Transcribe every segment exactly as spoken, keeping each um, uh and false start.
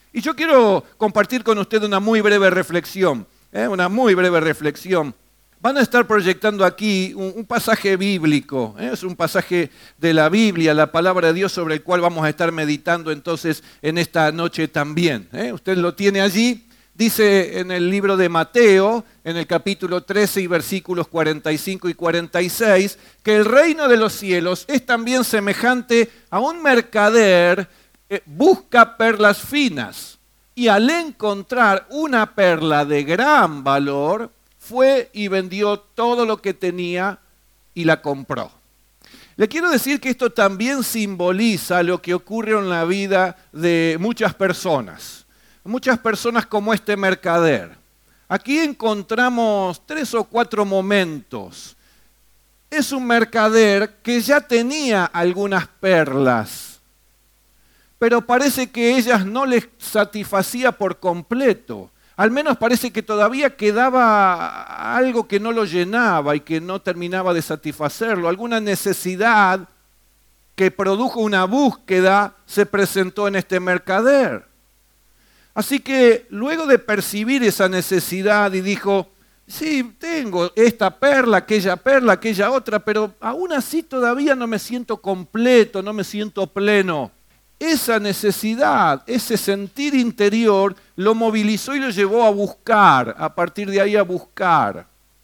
Y yo quiero compartir con usted una muy breve reflexión, ¿eh? una muy breve reflexión. Van a estar proyectando aquí un, un pasaje bíblico, ¿eh? es un pasaje de la Biblia, la palabra de Dios, sobre el cual vamos a estar meditando entonces en esta noche también. ¿eh? Usted lo tiene allí, dice en el libro de Mateo, en el capítulo trece y versículos cuarenta y cinco y cuarenta y seis, que el reino de los cielos es también semejante a un mercader que busca perlas finas, y al encontrar una perla de gran valor, fue y vendió todo lo que tenía y la compró. Le quiero decir que esto también simboliza lo que ocurre en la vida de muchas personas. Muchas personas como este mercader. Aquí encontramos tres o cuatro momentos. Es un mercader que ya tenía algunas perlas, pero parece que ellas no les satisfacía por completo. Al menos parece que todavía quedaba algo que no lo llenaba y que no terminaba de satisfacerlo. Alguna necesidad que produjo una búsqueda se presentó en este mercader. Así que luego de percibir esa necesidad y dijo, sí, tengo esta perla, aquella perla, aquella otra, pero aún así todavía no me siento completo, no me siento pleno. Esa necesidad, ese sentir interior, lo movilizó y lo llevó a buscar, a partir de ahí a buscar.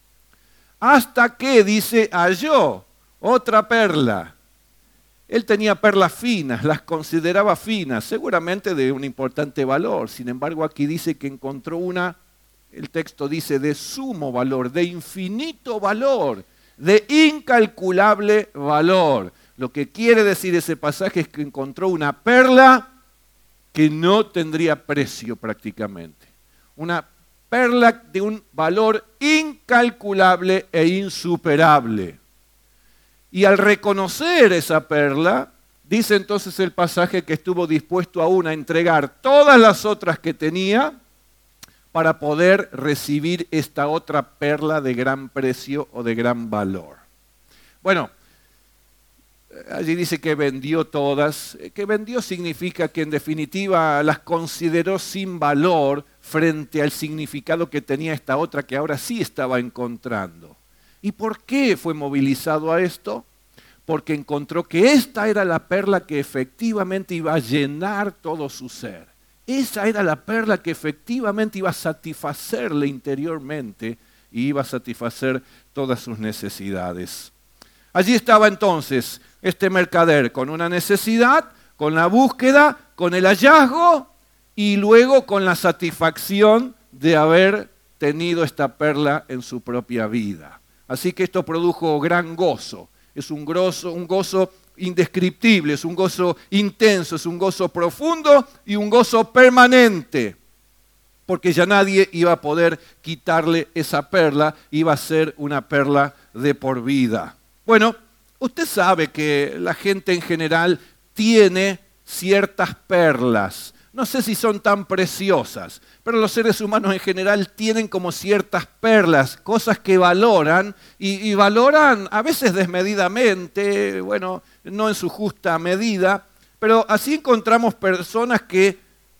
Hasta que, dice, halló otra perla. Él tenía perlas finas, las consideraba finas, seguramente de un importante valor. Sin embargo, aquí dice que encontró una, el texto dice, de sumo valor, de infinito valor, de incalculable valor. Lo que quiere decir ese pasaje es que encontró una perla que no tendría precio prácticamente. Una perla de un valor incalculable e insuperable. Y al reconocer esa perla, dice entonces el pasaje que estuvo dispuesto aún a entregar todas las otras que tenía para poder recibir esta otra perla de gran precio o de gran valor. Bueno, allí dice que vendió todas. Que vendió significa que en definitiva las consideró sin valor frente al significado que tenía esta otra que ahora sí estaba encontrando. ¿Y por qué fue movilizado a esto? Porque encontró que esta era la perla que efectivamente iba a llenar todo su ser. Esa era la perla que efectivamente iba a satisfacerle interiormente y iba a satisfacer todas sus necesidades. Allí estaba entonces este mercader con una necesidad, con la búsqueda, con el hallazgo y luego con la satisfacción de haber tenido esta perla en su propia vida. Así que esto produjo gran gozo. Es un gozo, un gozo indescriptible, es un gozo intenso, es un gozo profundo y un gozo permanente. Porque ya nadie iba a poder quitarle esa perla, iba a ser una perla de por vida. Bueno, usted sabe que la gente en general tiene ciertas perlas. No sé si son tan preciosas, pero los seres humanos en general tienen como ciertas perlas, cosas que valoran y, y valoran a veces desmedidamente, bueno, no en su justa medida, pero así encontramos personas que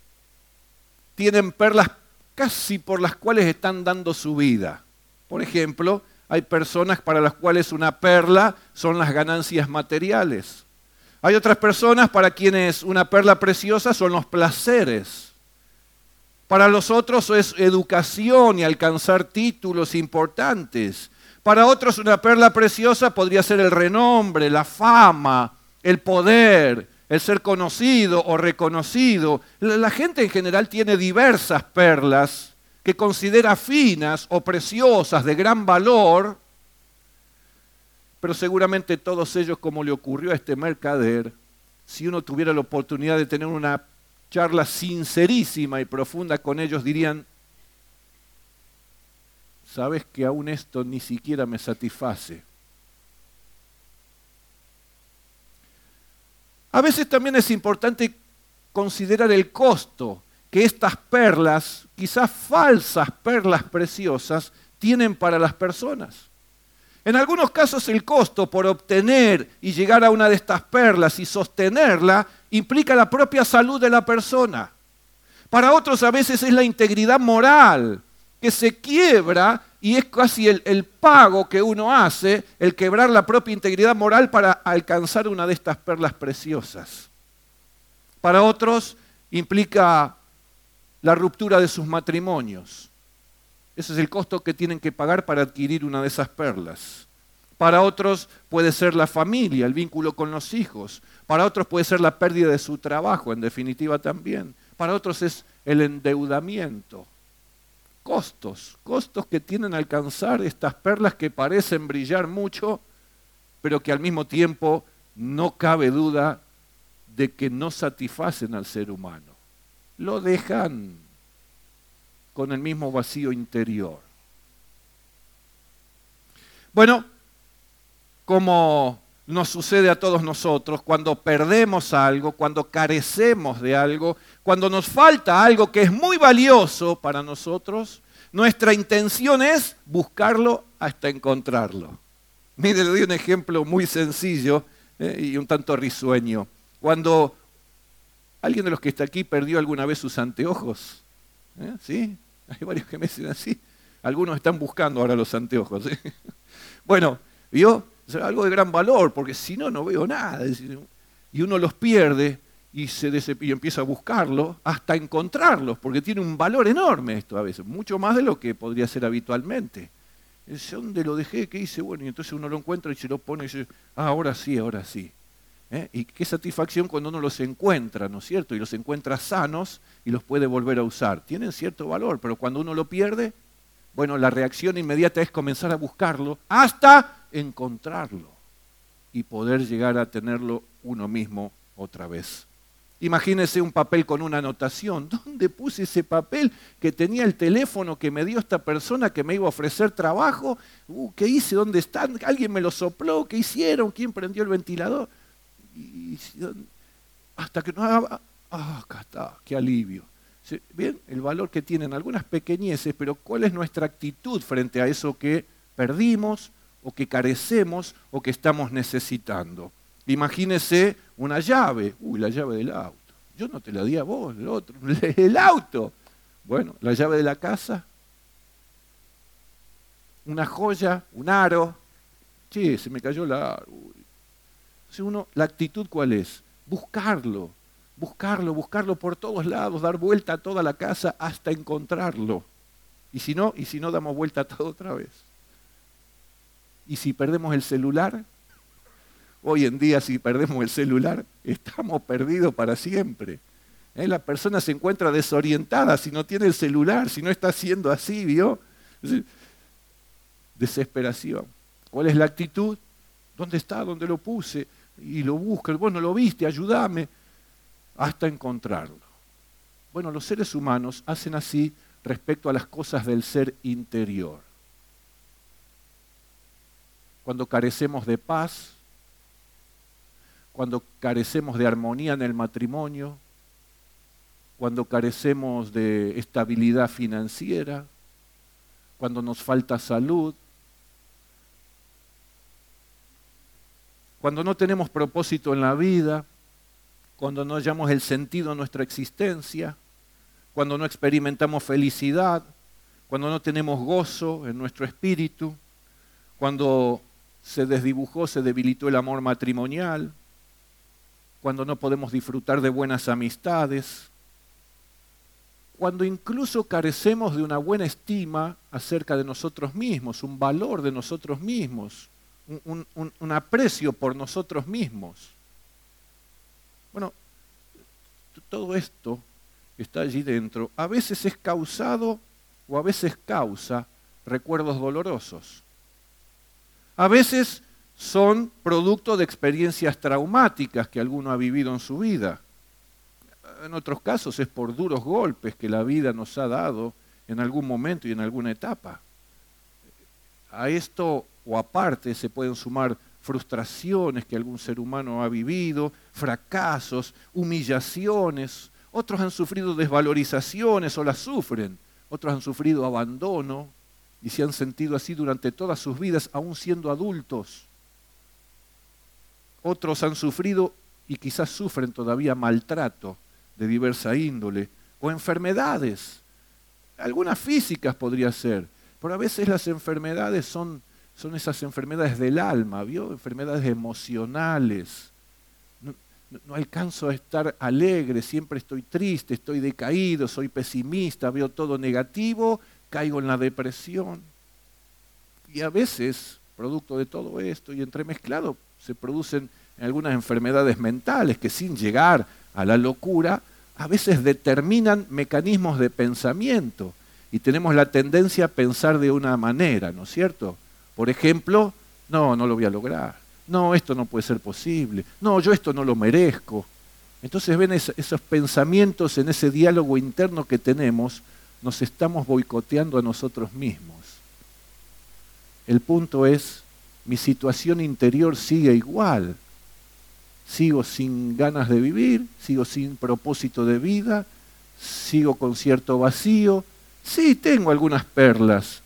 tienen perlas casi por las cuales están dando su vida. Por ejemplo, hay personas para las cuales una perla son las ganancias materiales. Hay otras personas para quienes una perla preciosa son los placeres. Para los otros es educación y alcanzar títulos importantes. Para otros una perla preciosa podría ser el renombre, la fama, el poder, el ser conocido o reconocido. La gente en general tiene diversas perlas que considera finas o preciosas, de gran valor, pero seguramente todos ellos, como le ocurrió a este mercader, si uno tuviera la oportunidad de tener una charla sincerísima y profunda con ellos, dirían, sabes que aún esto ni siquiera me satisface. A veces también es importante considerar el costo que estas perlas, quizás falsas perlas preciosas, tienen para las personas. En algunos casos el costo por obtener y llegar a una de estas perlas y sostenerla implica la propia salud de la persona. Para otros a veces es la integridad moral, que se quiebra y es casi el, el pago que uno hace, el quebrar la propia integridad moral para alcanzar una de estas perlas preciosas. Para otros implica la ruptura de sus matrimonios. Ese es el costo que tienen que pagar para adquirir una de esas perlas. Para otros puede ser la familia, el vínculo con los hijos. Para otros puede ser la pérdida de su trabajo, en definitiva también. Para otros es el endeudamiento. Costos, costos que tienen a alcanzar estas perlas que parecen brillar mucho, pero que al mismo tiempo no cabe duda de que no satisfacen al ser humano. Lo dejan con el mismo vacío interior. Bueno, como nos sucede a todos nosotros, cuando perdemos algo, cuando carecemos de algo, cuando nos falta algo que es muy valioso para nosotros, nuestra intención es buscarlo hasta encontrarlo. Mire, le doy un ejemplo muy sencillo eh, y un tanto risueño. Cuando alguien de los que está aquí perdió alguna vez sus anteojos, ¿eh? ¿Sí? Hay varios que me dicen así. Algunos están buscando ahora los anteojos. ¿Sí? Bueno, ¿vio? Es algo de gran valor, porque si no, no veo nada. Y uno los pierde y, se dese- y empieza a buscarlos hasta encontrarlos, porque tiene un valor enorme esto a veces, mucho más de lo que podría ser habitualmente. Dice, ¿dónde lo dejé? ¿Qué hice? Bueno, y entonces uno lo encuentra y se lo pone y dice, ah, ahora sí, ahora sí. ¿Eh? Y qué satisfacción cuando uno los encuentra, ¿no es cierto? Y los encuentra sanos y los puede volver a usar. Tienen cierto valor, pero cuando uno lo pierde, bueno, la reacción inmediata es comenzar a buscarlo hasta encontrarlo y poder llegar a tenerlo uno mismo otra vez. Imagínese un papel con una anotación. ¿Dónde puse ese papel que tenía el teléfono que me dio esta persona que me iba a ofrecer trabajo? Uh, ¿Qué hice? ¿Dónde están? ¿Alguien me lo sopló? ¿Qué hicieron? ¿Quién prendió el ventilador? Y, hasta que no... Ah, acá está, qué alivio. ¿Bien? El valor que tienen algunas pequeñeces, pero ¿cuál es nuestra actitud frente a eso que perdimos o que carecemos o que estamos necesitando? Imagínese una llave. Uy, la llave del auto. Yo no te la di a vos, el otro. El auto. Bueno, la llave de la casa. Una joya, un aro. Che, se me cayó la aro. Entonces uno, ¿la actitud cuál es? Buscarlo. Buscarlo, buscarlo por todos lados, dar vuelta a toda la casa hasta encontrarlo. Y si no, y si no damos vuelta a todo otra vez. Y si perdemos el celular, hoy en día si perdemos el celular, estamos perdidos para siempre. ¿Eh? La persona se encuentra desorientada si no tiene el celular, si no está haciendo así, ¿vio? Desesperación. ¿Cuál es la actitud? ¿Dónde está? ¿Dónde lo puse? Y lo busca. Bueno, lo viste, ayúdame. Hasta encontrarlo. Bueno, los seres humanos hacen así respecto a las cosas del ser interior. Cuando carecemos de paz, cuando carecemos de armonía en el matrimonio, cuando carecemos de estabilidad financiera, cuando nos falta salud, cuando no tenemos propósito en la vida, cuando no hallamos el sentido a nuestra existencia, cuando no experimentamos felicidad, cuando no tenemos gozo en nuestro espíritu, cuando se desdibujó, se debilitó el amor matrimonial, cuando no podemos disfrutar de buenas amistades, cuando incluso carecemos de una buena estima acerca de nosotros mismos, un valor de nosotros mismos, un, un, un aprecio por nosotros mismos. Bueno, todo esto está allí dentro. A veces es causado o a veces causa recuerdos dolorosos. A veces son producto de experiencias traumáticas que alguno ha vivido en su vida. En otros casos es por duros golpes que la vida nos ha dado en algún momento y en alguna etapa. A esto o aparte se pueden sumar frustraciones que algún ser humano ha vivido, fracasos, humillaciones. Otros han sufrido desvalorizaciones o las sufren. Otros han sufrido abandono y se han sentido así durante todas sus vidas, aún siendo adultos. Otros han sufrido y quizás sufren todavía maltrato de diversa índole, o enfermedades. Algunas físicas podría ser, pero a veces las enfermedades son, son esas enfermedades del alma, ¿vio? Enfermedades emocionales. No, no, no alcanzo a estar alegre, siempre estoy triste, estoy decaído, soy pesimista, veo todo negativo, caigo en la depresión. Y a veces, producto de todo esto y entremezclado, se producen algunas enfermedades mentales que sin llegar a la locura, a veces determinan mecanismos de pensamiento y tenemos la tendencia a pensar de una manera, ¿no es cierto? Por ejemplo, no, no lo voy a lograr, no, esto no puede ser posible, no, yo esto no lo merezco. Entonces ven es, esos pensamientos en ese diálogo interno que tenemos, nos estamos boicoteando a nosotros mismos. El punto es, mi situación interior sigue igual. Sigo sin ganas de vivir, sigo sin propósito de vida, sigo con cierto vacío. Sí, tengo algunas perlas,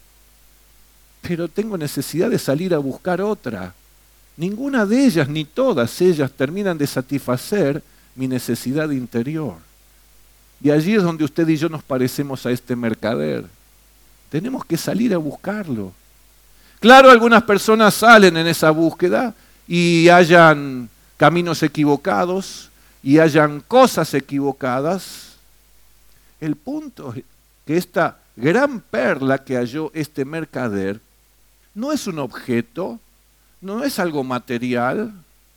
pero tengo necesidad de salir a buscar otra. Ninguna de ellas, ni todas ellas, terminan de satisfacer mi necesidad interior. Y allí es donde usted y yo nos parecemos a este mercader. Tenemos que salir a buscarlo. Claro, algunas personas salen en esa búsqueda y hayan caminos equivocados y hayan cosas equivocadas. El punto es que esta gran perla que halló este mercader no es un objeto, no es algo material.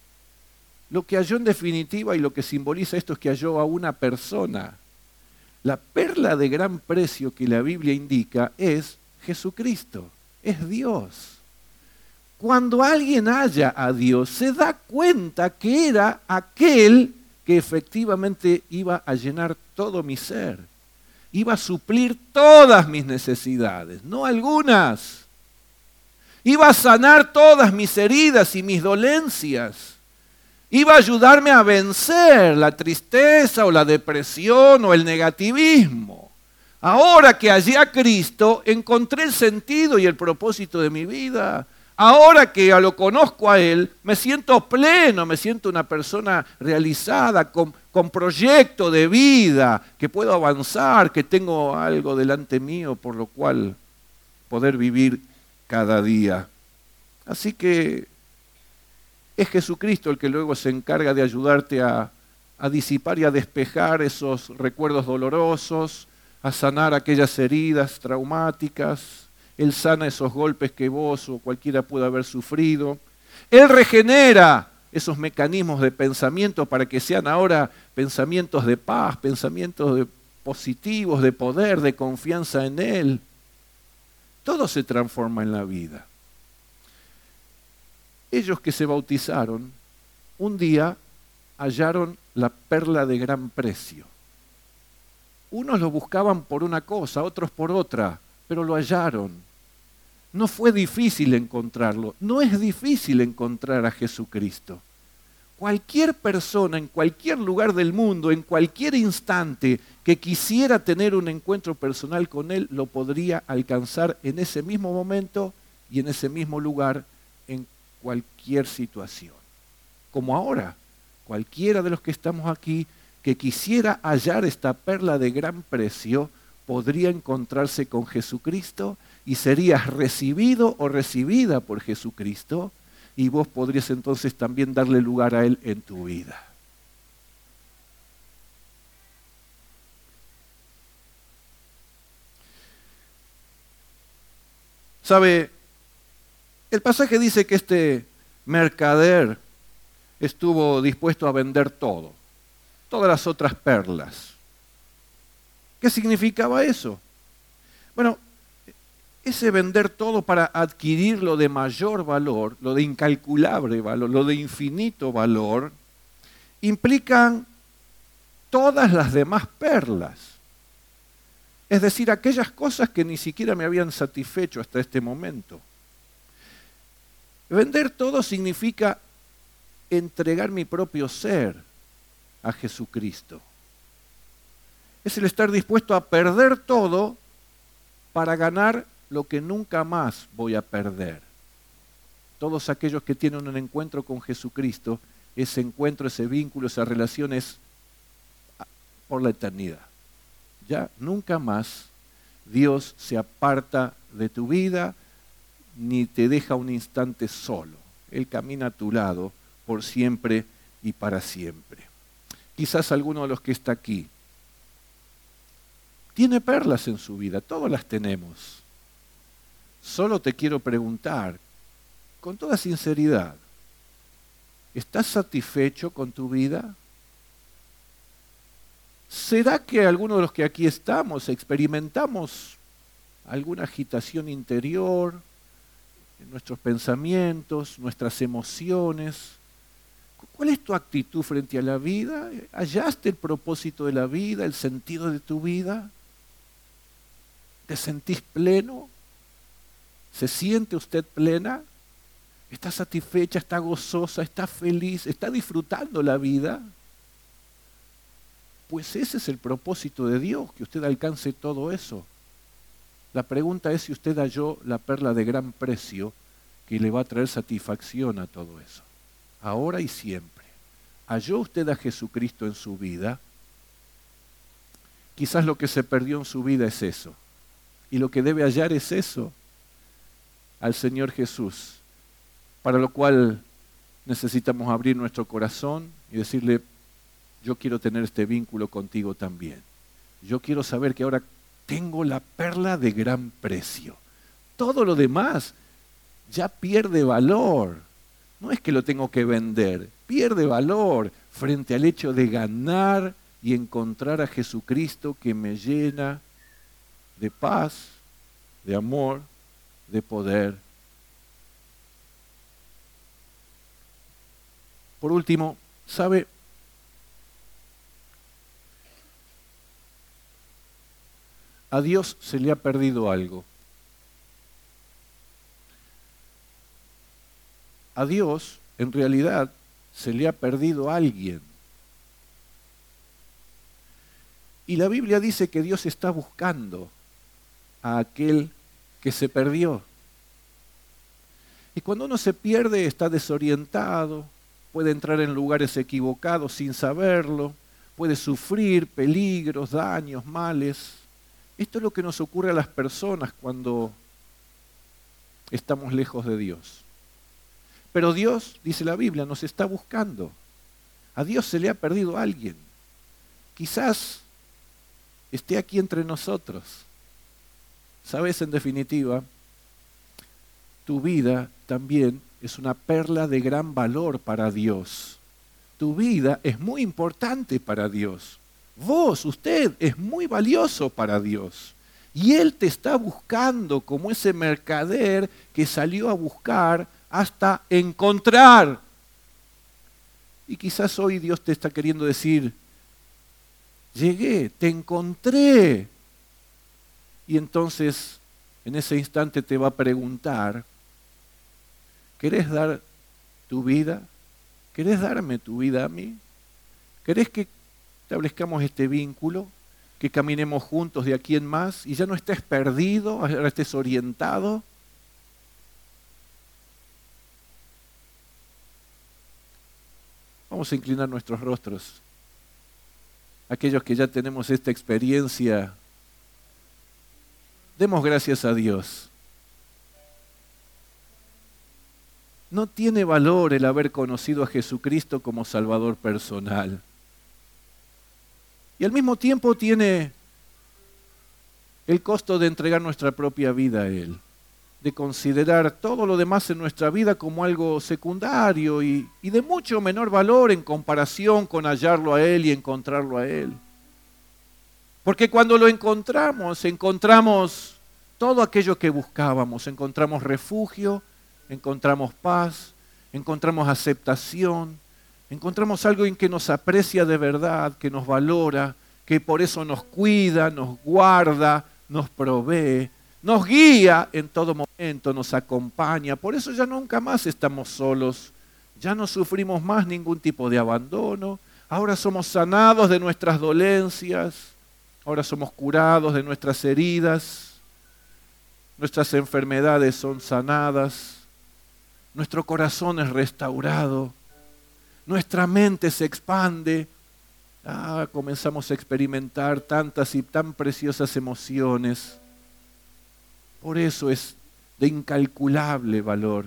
Lo que halló en definitiva y lo que simboliza esto es que halló a una persona. La perla de gran precio que la Biblia indica es Jesucristo, es Dios. Cuando alguien halla a Dios, se da cuenta que era aquel que efectivamente iba a llenar todo mi ser. Iba a suplir todas mis necesidades, no algunas. Iba a sanar todas mis heridas y mis dolencias. Iba a ayudarme a vencer la tristeza o la depresión o el negativismo. Ahora que hallé a Cristo, encontré el sentido y el propósito de mi vida. Ahora que lo conozco a Él, me siento pleno, me siento una persona realizada, con, con proyecto de vida, que puedo avanzar, que tengo algo delante mío por lo cual poder vivir cada día. Así que es Jesucristo el que luego se encarga de ayudarte a, a disipar y a despejar esos recuerdos dolorosos, a sanar aquellas heridas traumáticas. Él sana esos golpes que vos o cualquiera pueda haber sufrido. Él regenera esos mecanismos de pensamiento para que sean ahora pensamientos de paz, pensamientos de positivos, de poder, de confianza en Él. Todo se transforma en la vida. Ellos que se bautizaron, un día hallaron la perla de gran precio. Unos lo buscaban por una cosa, otros por otra, pero lo hallaron. No fue difícil encontrarlo, no es difícil encontrar a Jesucristo. Cualquier persona en cualquier lugar del mundo, en cualquier instante que quisiera tener un encuentro personal con Él, lo podría alcanzar en ese mismo momento y en ese mismo lugar, en cualquier situación. Como ahora, cualquiera de los que estamos aquí que quisiera hallar esta perla de gran precio, podría encontrarse con Jesucristo y serías recibido o recibida por Jesucristo y vos podrías entonces también darle lugar a Él en tu vida. ¿Sabe? El pasaje dice que este mercader estuvo dispuesto a vender todo, todas las otras perlas. ¿Qué significaba eso? Bueno, ese vender todo para adquirir lo de mayor valor, lo de incalculable valor, lo de infinito valor, implican todas las demás perlas. Es decir, aquellas cosas que ni siquiera me habían satisfecho hasta este momento. Vender todo significa entregar mi propio ser a Jesucristo. Es el estar dispuesto a perder todo para ganar lo que nunca más voy a perder. Todos aquellos que tienen un encuentro con Jesucristo, ese encuentro, ese vínculo, esa relación es por la eternidad. ya nunca más Dios se aparta de tu vida ni te deja un instante solo. Él camina a tu lado por siempre y para siempre. Quizás alguno de los que está aquí tiene perlas en su vida, todos las tenemos. Solo te quiero preguntar, con toda sinceridad, ¿estás satisfecho con tu vida? ¿Será que algunos de los que aquí estamos experimentamos alguna agitación interior en nuestros pensamientos, nuestras emociones? ¿Cuál es tu actitud frente a la vida? ¿Hallaste el propósito de la vida, el sentido de tu vida? ¿Te sentís pleno? ¿Se siente usted plena? ¿Está satisfecha? ¿Está gozosa? ¿Está feliz? ¿Está disfrutando la vida? Pues ese es el propósito de Dios, que usted alcance todo eso. La pregunta es si usted halló la perla de gran precio que le va a traer satisfacción a todo eso, ahora y siempre. ¿Halló usted a Jesucristo en su vida? Quizás lo que se perdió en su vida es eso. Y lo que debe hallar es eso, al Señor Jesús, para lo cual necesitamos abrir nuestro corazón y decirle, yo quiero tener este vínculo contigo también. Yo quiero saber que ahora tengo la perla de gran precio. Todo lo demás ya pierde valor. No es que lo tengo que vender, pierde valor frente al hecho de ganar y encontrar a Jesucristo que me llena de paz, de amor, de poder. Por último, ¿sabe? A Dios se le ha perdido algo. A Dios, en realidad, se le ha perdido a alguien. Y la Biblia dice que Dios está buscando a aquel que se perdió. Y cuando uno se pierde, está desorientado, puede entrar en lugares equivocados sin saberlo, puede sufrir peligros, daños, males. Esto es lo que nos ocurre a las personas cuando estamos lejos de Dios. Pero Dios, dice la Biblia, nos está buscando. A Dios se le ha perdido a alguien. Quizás esté aquí entre nosotros. ¿Sabes? En definitiva, tu vida también es una perla de gran valor para Dios. Tu vida es muy importante para Dios. Vos, usted, es muy valioso para Dios. Y Él te está buscando como ese mercader que salió a buscar hasta encontrar. Y quizás hoy Dios te está queriendo decir, llegué, te encontré. Y entonces, en ese instante te va a preguntar, ¿querés dar tu vida? ¿Querés darme tu vida a mí? ¿Querés que establezcamos este vínculo, que caminemos juntos de aquí en más y ya no estés perdido, ahora estés orientado? Vamos a inclinar nuestros rostros. Aquellos que ya tenemos esta experiencia, demos gracias a Dios. No tiene valor el haber conocido a Jesucristo como Salvador personal. Y al mismo tiempo tiene el costo de entregar nuestra propia vida a Él, de considerar todo lo demás en nuestra vida como algo secundario y, y de mucho menor valor en comparación con hallarlo a Él y encontrarlo a Él. Porque cuando lo encontramos, encontramos todo aquello que buscábamos, encontramos refugio, encontramos paz, encontramos aceptación, encontramos algo en que nos aprecia de verdad, que nos valora, que por eso nos cuida, nos guarda, nos provee, nos guía en todo momento, nos acompaña. Por eso ya nunca más estamos solos, ya no sufrimos más ningún tipo de abandono. Ahora somos sanados de nuestras dolencias, ahora somos curados de nuestras heridas, nuestras enfermedades son sanadas, nuestro corazón es restaurado. Nuestra mente se expande ah, comenzamos a experimentar tantas y tan preciosas emociones. Por eso es de incalculable valor.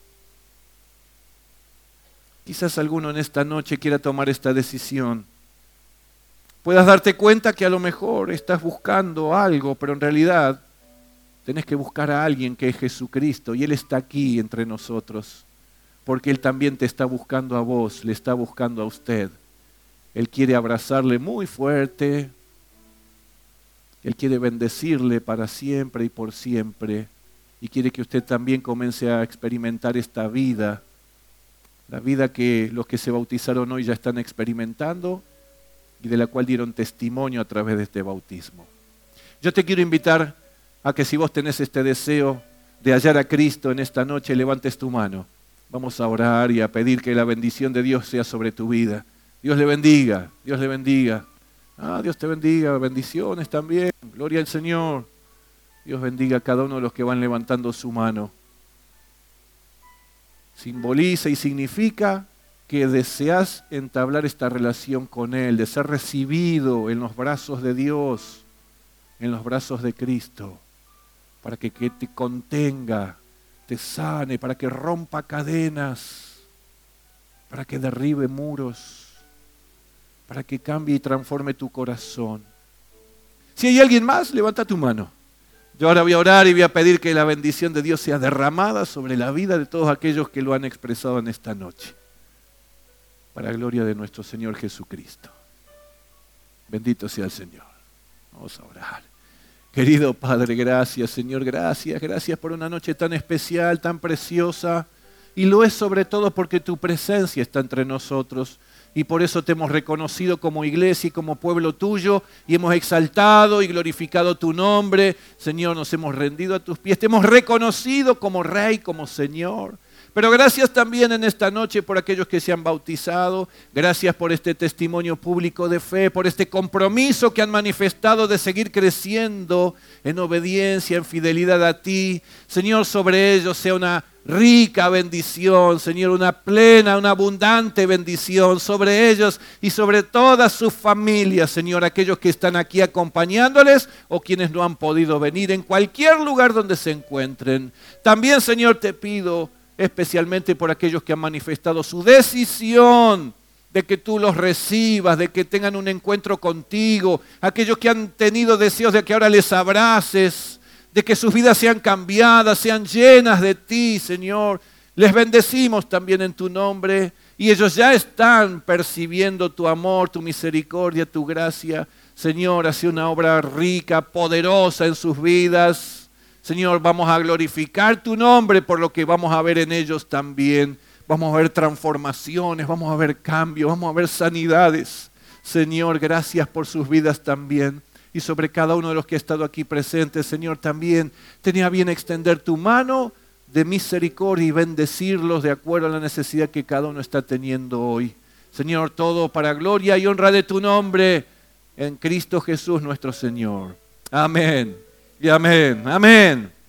Quizás alguno en esta noche quiera tomar esta decisión. Puedas darte cuenta que a lo mejor estás buscando algo, pero en realidad tenés que buscar a alguien que es Jesucristo y Él está aquí entre nosotros, porque Él también te está buscando a vos, le está buscando a usted. Él quiere abrazarle muy fuerte, Él quiere bendecirle para siempre y por siempre, y quiere que usted también comience a experimentar esta vida, la vida que los que se bautizaron hoy ya están experimentando y de la cual dieron testimonio a través de este bautismo. Yo te quiero invitar a que si vos tenés este deseo de hallar a Cristo en esta noche, levantes tu mano. Vamos a orar y a pedir que la bendición de Dios sea sobre tu vida. Dios le bendiga, Dios le bendiga. Ah, Dios te bendiga, bendiciones también. Gloria al Señor. Dios bendiga a cada uno de los que van levantando su mano. Simboliza y significa que deseas entablar esta relación con Él, de ser recibido en los brazos de Dios, en los brazos de Cristo, para que, que te contenga, te sane, para que rompa cadenas, para que derribe muros, para que cambie y transforme tu corazón. Si hay alguien más, levanta tu mano. Yo ahora voy a orar y voy a pedir que la bendición de Dios sea derramada sobre la vida de todos aquellos que lo han expresado en esta noche. Para gloria de nuestro Señor Jesucristo. Bendito sea el Señor. Vamos a orar. Querido Padre, gracias, Señor, gracias. Gracias por una noche tan especial, tan preciosa. Y lo es sobre todo porque tu presencia está entre nosotros. Y por eso te hemos reconocido como iglesia y como pueblo tuyo. Y hemos exaltado y glorificado tu nombre. Señor, nos hemos rendido a tus pies. Te hemos reconocido como Rey, como Señor. Pero gracias también en esta noche por aquellos que se han bautizado. Gracias por este testimonio público de fe, por este compromiso que han manifestado de seguir creciendo en obediencia, en fidelidad a ti. Señor, sobre ellos sea una rica bendición, Señor, una plena, una abundante bendición sobre ellos y sobre todas sus familias, Señor, aquellos que están aquí acompañándoles o quienes no han podido venir en cualquier lugar donde se encuentren. También, Señor, te pido especialmente por aquellos que han manifestado su decisión de que tú los recibas, de que tengan un encuentro contigo, aquellos que han tenido deseos de que ahora les abraces, de que sus vidas sean cambiadas, sean llenas de ti, Señor. Les bendecimos también en tu nombre y ellos ya están percibiendo tu amor, tu misericordia, tu gracia. Señor, hace una obra rica, poderosa en sus vidas. Señor, vamos a glorificar tu nombre por lo que vamos a ver en ellos también. Vamos a ver transformaciones, vamos a ver cambios, vamos a ver sanidades. Señor, gracias por sus vidas también. Y sobre cada uno de los que ha estado aquí presentes, Señor, también tenía bien extender tu mano de misericordia y bendecirlos de acuerdo a la necesidad que cada uno está teniendo hoy. Señor, todo para gloria y honra de tu nombre en Cristo Jesús nuestro Señor. Amén. Y amén, amén.